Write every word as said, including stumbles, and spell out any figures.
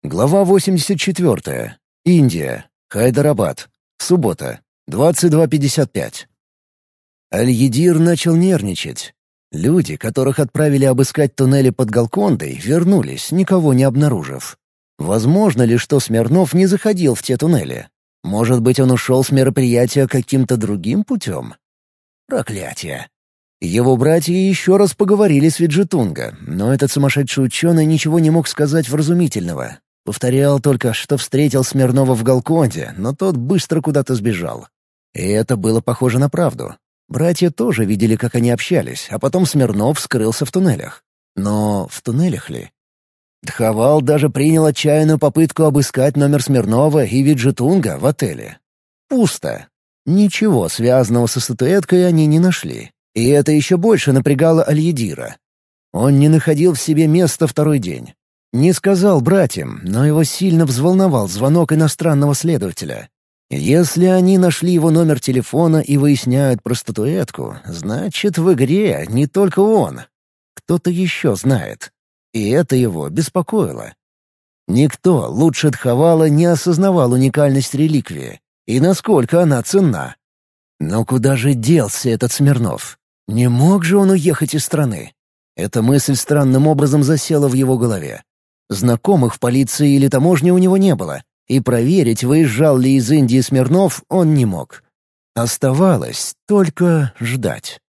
Глава восемьдесят четвёртая. Индия. Хайдарабад. Суббота. двадцать два пятьдесят пять. Аль-Едир начал нервничать. Люди, которых отправили обыскать туннели под Голкондой, вернулись, никого не обнаружив. Возможно ли, что Смирнов не заходил в те туннели? Может быть, он ушел с мероприятия каким-то другим путем? Проклятие. Его братья еще раз поговорили с Виджетунга, но этот сумасшедший ученый ничего не мог сказать вразумительного. Повторял только, что встретил Смирнова в Голконде, но тот быстро куда-то сбежал. И это было похоже на правду. Братья тоже видели, как они общались, а потом Смирнов скрылся в туннелях. Но в туннелях ли? Дхавал даже принял отчаянную попытку обыскать номер Смирнова и Виджетунга в отеле. Пусто. Ничего связанного со статуэткой они не нашли. И это еще больше напрягало Аль-Едира. Он не находил в себе места второй день. Не сказал братьям, но его сильно взволновал звонок иностранного следователя. Если они нашли его номер телефона и выясняют про статуэтку, значит, в игре не только он. Кто-то еще знает. И это его беспокоило. Никто лучше Дхавала не осознавал уникальность реликвии и насколько она ценна. Но куда же делся этот Смирнов? Не мог же он уехать из страны? Эта мысль странным образом засела в его голове. Знакомых в полиции или таможне у него не было, и проверить, выезжал ли из Индии Смирнов, он не мог. Оставалось только ждать.